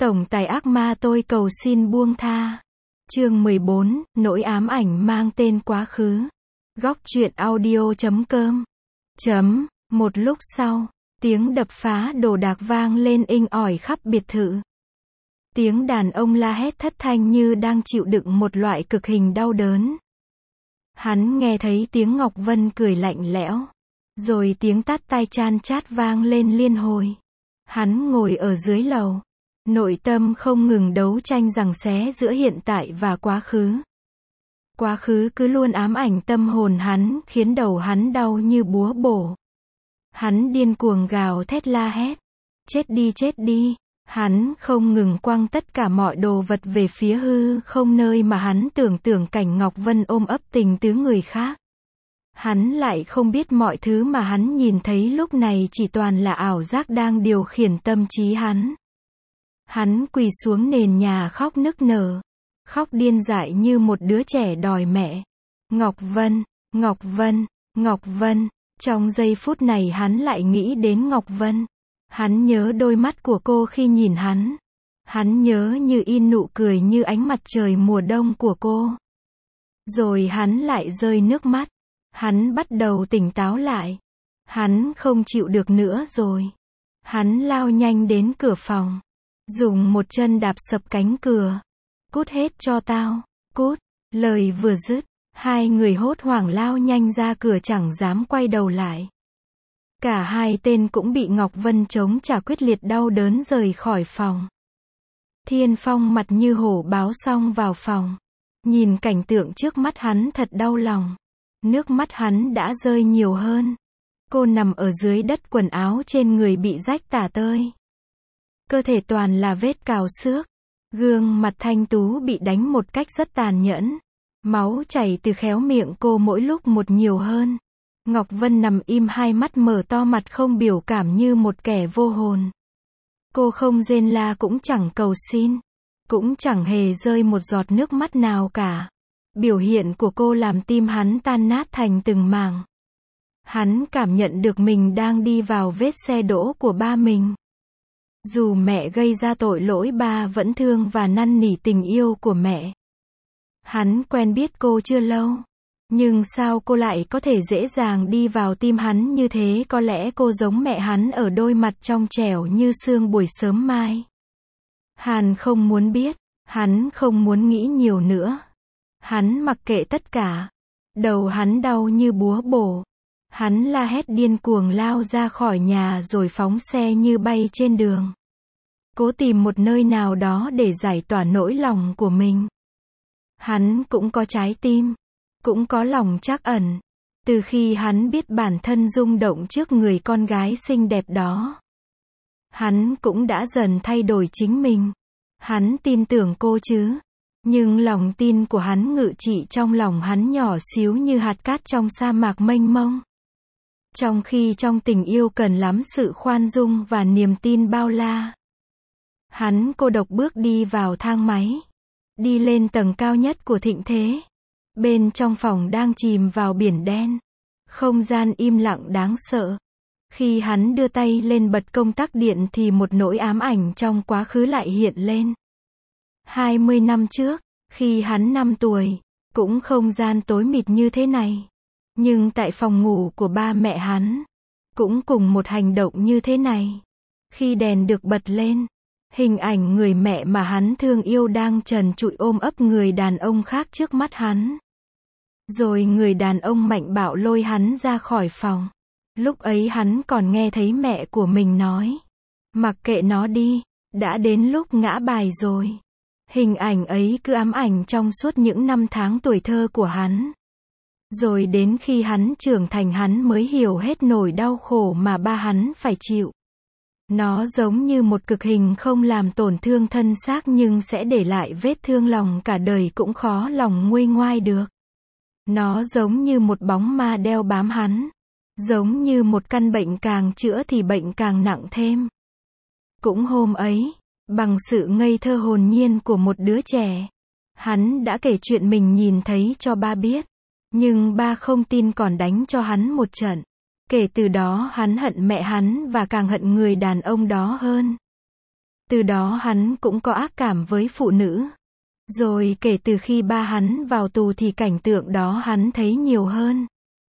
Tổng tài ác ma tôi cầu xin buông tha. Chương 14, nỗi ám ảnh mang tên quá khứ. Góc truyện audio.com. Một lúc sau, tiếng đập phá đồ đạc vang lên inh ỏi khắp biệt thự. Tiếng đàn ông la hét thất thanh như đang chịu đựng một loại cực hình đau đớn. Hắn nghe thấy tiếng Ngọc Vân cười lạnh lẽo, rồi tiếng tát tai chan chát vang lên liên hồi. Hắn ngồi ở dưới lầu, nội tâm không ngừng đấu tranh giằng xé giữa hiện tại và quá khứ. Quá khứ cứ luôn ám ảnh tâm hồn hắn, khiến đầu hắn đau như búa bổ. Hắn điên cuồng gào thét la hét. Chết đi chết đi. Hắn không ngừng quăng tất cả mọi đồ vật về phía hư không, nơi mà hắn tưởng cảnh Ngọc Vân ôm ấp tình tứ người khác. Hắn lại không biết mọi thứ mà hắn nhìn thấy lúc này chỉ toàn là ảo giác đang điều khiển tâm trí hắn. Hắn quỳ xuống nền nhà khóc nức nở, khóc điên dại như một đứa trẻ đòi mẹ. Ngọc Vân, Ngọc Vân, Ngọc Vân. Trong giây phút này hắn lại nghĩ đến Ngọc Vân. Hắn nhớ đôi mắt của cô khi nhìn hắn. Hắn nhớ như in nụ cười như ánh mặt trời mùa đông của cô. Rồi hắn lại rơi nước mắt. Hắn bắt đầu tỉnh táo lại. Hắn không chịu được nữa rồi. Hắn lao nhanh đến cửa phòng, dùng một chân đạp sập cánh cửa. Cút hết cho tao, cút. Lời vừa dứt, hai người hốt hoảng lao nhanh ra cửa, chẳng dám quay đầu lại. Cả hai tên cũng bị Ngọc Vân chống trả quyết liệt, đau đớn rời khỏi phòng. Thiên Phong mặt như hổ báo xông vào phòng. Nhìn cảnh tượng trước mắt hắn thật đau lòng. Nước mắt hắn đã rơi nhiều hơn. Cô nằm ở dưới đất, quần áo trên người bị rách tả tơi. Cơ thể toàn là vết cào xước. Gương mặt thanh tú bị đánh một cách rất tàn nhẫn. Máu chảy từ khéo miệng cô mỗi lúc một nhiều hơn. Ngọc Vân nằm im, hai mắt mở to, mặt không biểu cảm như một kẻ vô hồn. Cô không rên la, cũng chẳng cầu xin, cũng chẳng hề rơi một giọt nước mắt nào cả. Biểu hiện của cô làm tim hắn tan nát thành từng mảng. Hắn cảm nhận được mình đang đi vào vết xe đỗ của ba mình. Dù mẹ gây ra tội lỗi, ba vẫn thương và năn nỉ tình yêu của mẹ. Hắn quen biết cô chưa lâu, nhưng sao cô lại có thể dễ dàng đi vào tim hắn như thế? Có lẽ cô giống mẹ hắn ở đôi mặt trong trẻo như sương buổi sớm mai. Hắn không muốn biết, hắn không muốn nghĩ nhiều nữa. Hắn mặc kệ tất cả. Đầu hắn đau như búa bổ. Hắn la hét điên cuồng, lao ra khỏi nhà rồi phóng xe như bay trên đường. Cố tìm một nơi nào đó để giải tỏa nỗi lòng của mình. Hắn cũng có trái tim, cũng có lòng trắc ẩn. Từ khi hắn biết bản thân rung động trước người con gái xinh đẹp đó, hắn cũng đã dần thay đổi chính mình. Hắn tin tưởng cô chứ, nhưng lòng tin của hắn ngự trị trong lòng hắn nhỏ xíu như hạt cát trong sa mạc mênh mông. Trong khi trong tình yêu cần lắm sự khoan dung và niềm tin bao la. Hắn cô độc bước đi vào thang máy, đi lên tầng cao nhất của thịnh thế. Bên trong phòng đang chìm vào biển đen. Không gian im lặng đáng sợ. Khi hắn đưa tay lên bật công tắc điện thì một nỗi ám ảnh trong quá khứ lại hiện lên. 20 năm trước, khi hắn 5 tuổi, cũng không gian tối mịt như thế này. Nhưng tại phòng ngủ của ba mẹ hắn, cũng cùng một hành động như thế này. Khi đèn được bật lên, hình ảnh người mẹ mà hắn thương yêu đang trần trụi ôm ấp người đàn ông khác trước mắt hắn. Rồi người đàn ông mạnh bạo lôi hắn ra khỏi phòng. Lúc ấy hắn còn nghe thấy mẹ của mình nói: mặc kệ nó đi, đã đến lúc ngã bài rồi. Hình ảnh ấy cứ ám ảnh trong suốt những năm tháng tuổi thơ của hắn. Rồi đến khi hắn trưởng thành, hắn mới hiểu hết nỗi đau khổ mà ba hắn phải chịu. Nó giống như một cực hình không làm tổn thương thân xác nhưng sẽ để lại vết thương lòng cả đời cũng khó lòng nguôi ngoai được. Nó giống như một bóng ma đeo bám hắn. Giống như một căn bệnh càng chữa thì bệnh càng nặng thêm. Cũng hôm ấy, bằng sự ngây thơ hồn nhiên của một đứa trẻ, hắn đã kể chuyện mình nhìn thấy cho ba biết. Nhưng ba không tin, còn đánh cho hắn một trận. Kể từ đó hắn hận mẹ hắn và càng hận người đàn ông đó hơn. Từ đó hắn cũng có ác cảm với phụ nữ. Rồi kể từ khi ba hắn vào tù thì cảnh tượng đó hắn thấy nhiều hơn.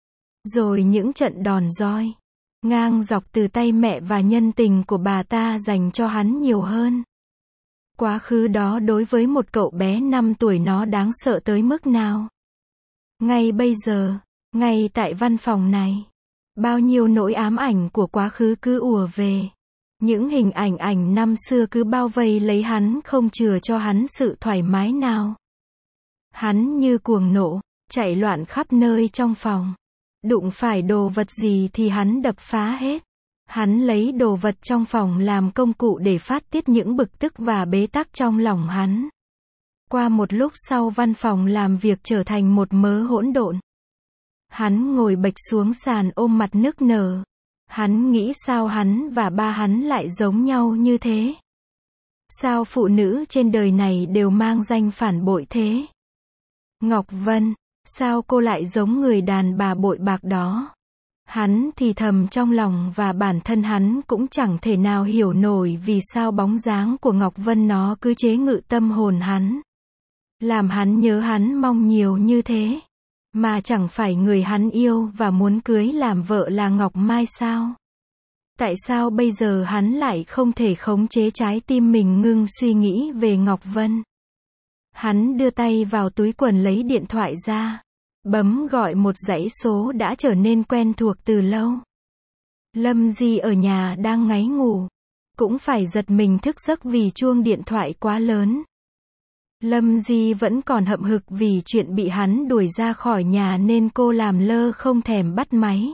Rồi những trận đòn roi ngang dọc từ tay mẹ và nhân tình của bà ta dành cho hắn nhiều hơn. Quá khứ đó đối với một cậu bé 5 tuổi nó đáng sợ tới mức nào. Ngay bây giờ, ngay tại văn phòng này, bao nhiêu nỗi ám ảnh của quá khứ cứ ùa về. Những hình ảnh năm xưa cứ bao vây lấy hắn không chừa cho hắn sự thoải mái nào. Hắn như cuồng nộ, chạy loạn khắp nơi trong phòng. Đụng phải đồ vật gì thì hắn đập phá hết. Hắn lấy đồ vật trong phòng làm công cụ để phát tiết những bực tức và bế tắc trong lòng hắn. Qua một lúc sau văn phòng làm việc trở thành một mớ hỗn độn. Hắn ngồi bệch xuống sàn ôm mặt nức nở. Hắn nghĩ sao hắn và ba hắn lại giống nhau như thế? Sao phụ nữ trên đời này đều mang danh phản bội thế? Ngọc Vân, sao cô lại giống người đàn bà bội bạc đó? Hắn thì thầm trong lòng và bản thân hắn cũng chẳng thể nào hiểu nổi vì sao bóng dáng của Ngọc Vân nó cứ chế ngự tâm hồn hắn. Làm hắn nhớ hắn mong nhiều như thế. Mà chẳng phải người hắn yêu và muốn cưới làm vợ là Ngọc Mai sao? Tại sao bây giờ hắn lại không thể khống chế trái tim mình ngưng suy nghĩ về Ngọc Vân? Hắn đưa tay vào túi quần lấy điện thoại ra. Bấm gọi một dãy số đã trở nên quen thuộc từ lâu. Lâm Di ở nhà đang ngáy ngủ. Cũng phải giật mình thức giấc vì chuông điện thoại quá lớn. Lâm Di vẫn còn hậm hực vì chuyện bị hắn đuổi ra khỏi nhà nên cô làm lơ không thèm bắt máy.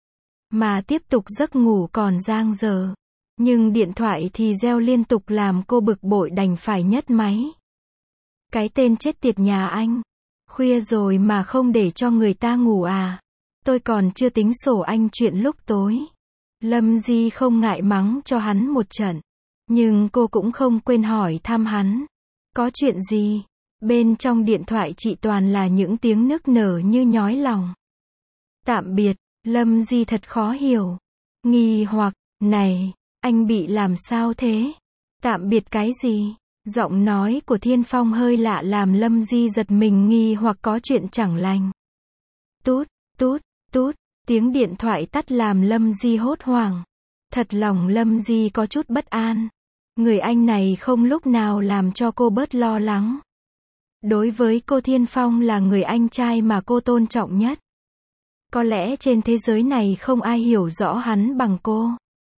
Mà tiếp tục giấc ngủ còn dang dở. Nhưng điện thoại thì reo liên tục làm cô bực bội đành phải nhấc máy. Cái tên chết tiệt nhà anh. Khuya rồi mà không để cho người ta ngủ à? Tôi còn chưa tính sổ anh chuyện lúc tối. Lâm Di không ngại mắng cho hắn một trận. Nhưng cô cũng không quên hỏi thăm hắn. Có chuyện gì? Bên trong điện thoại chị toàn là những tiếng nức nở như nhói lòng. Tạm biệt, Lâm Di thật khó hiểu. Nghi hoặc, này, anh bị làm sao thế? Tạm biệt cái gì? Giọng nói của Thiên Phong hơi lạ làm Lâm Di giật mình nghi hoặc có chuyện chẳng lành. Tút, tút, tút, tiếng điện thoại tắt làm Lâm Di hốt hoảng. Thật lòng Lâm Di có chút bất an. Người anh này không lúc nào làm cho cô bớt lo lắng. Đối với cô Thiên Phong là người anh trai mà cô tôn trọng nhất. Có lẽ trên thế giới này không ai hiểu rõ hắn bằng cô.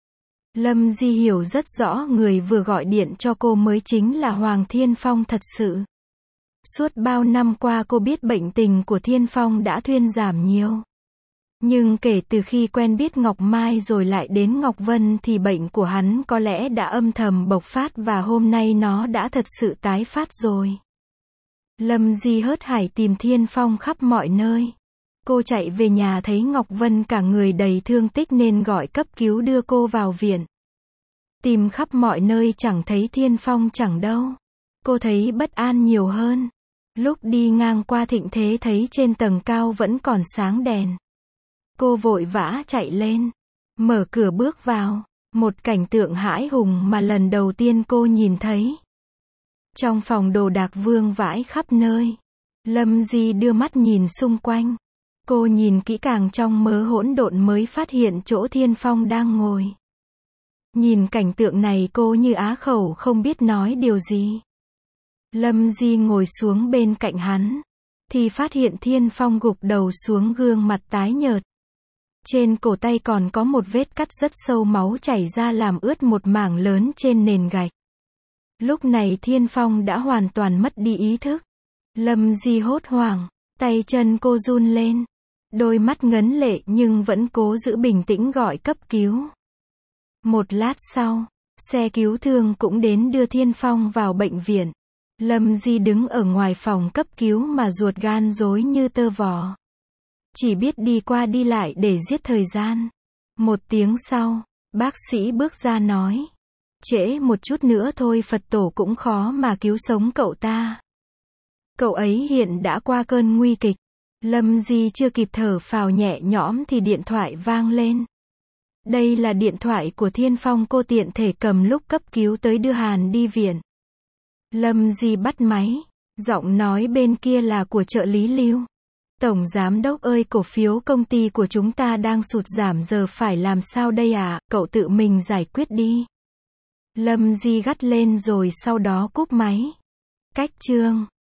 Lâm Di hiểu rất rõ người vừa gọi điện cho cô mới chính là Hoàng Thiên Phong thật sự. Suốt bao năm qua cô biết bệnh tình của Thiên Phong đã thuyên giảm nhiều. Nhưng kể từ khi quen biết Ngọc Mai rồi lại đến Ngọc Vân thì bệnh của hắn có lẽ đã âm thầm bộc phát và hôm nay nó đã thật sự tái phát rồi. Lâm Di hớt hải tìm Thiên Phong khắp mọi nơi. Cô chạy về nhà thấy Ngọc Vân cả người đầy thương tích nên gọi cấp cứu đưa cô vào viện. Tìm khắp mọi nơi chẳng thấy Thiên Phong chẳng đâu. Cô thấy bất an nhiều hơn. Lúc đi ngang qua Thịnh Thế thấy trên tầng cao vẫn còn sáng đèn. Cô vội vã chạy lên. Mở cửa bước vào. Một cảnh tượng hãi hùng mà lần đầu tiên cô nhìn thấy. Trong phòng đồ đạc vương vãi khắp nơi. Lâm Di đưa mắt nhìn xung quanh. Cô nhìn kỹ càng trong mớ hỗn độn mới phát hiện chỗ Thiên Phong đang ngồi. Nhìn cảnh tượng này cô như á khẩu không biết nói điều gì. Lâm Di ngồi xuống bên cạnh hắn. Thì phát hiện Thiên Phong gục đầu xuống gương mặt tái nhợt. Trên cổ tay còn có một vết cắt rất sâu máu chảy ra làm ướt một mảng lớn trên nền gạch. Lúc này Thiên Phong đã hoàn toàn mất đi ý thức. Lâm Di hốt hoảng, tay chân cô run lên. Đôi mắt ngấn lệ nhưng vẫn cố giữ bình tĩnh gọi cấp cứu. Một lát sau, xe cứu thương cũng đến đưa Thiên Phong vào bệnh viện. Lâm Di đứng ở ngoài phòng cấp cứu mà ruột gan rối như tơ vò. Chỉ biết đi qua đi lại để giết thời gian. Một tiếng sau, bác sĩ bước ra nói. Trễ một chút nữa thôi Phật tổ cũng khó mà cứu sống cậu ta. Cậu ấy hiện đã qua cơn nguy kịch. Lâm Di chưa kịp thở phào nhẹ nhõm thì điện thoại vang lên. Đây là điện thoại của Thiên Phong, cô tiện thể cầm lúc cấp cứu tới đưa Hàn đi viện. Lâm Di bắt máy. Giọng nói bên kia là của trợ lý Lưu. Tổng giám đốc ơi, cổ phiếu công ty của chúng ta đang sụt giảm, giờ phải làm sao đây ạ? Cậu tự mình giải quyết đi. Lâm Di gắt lên rồi sau đó cúp máy. Cách chương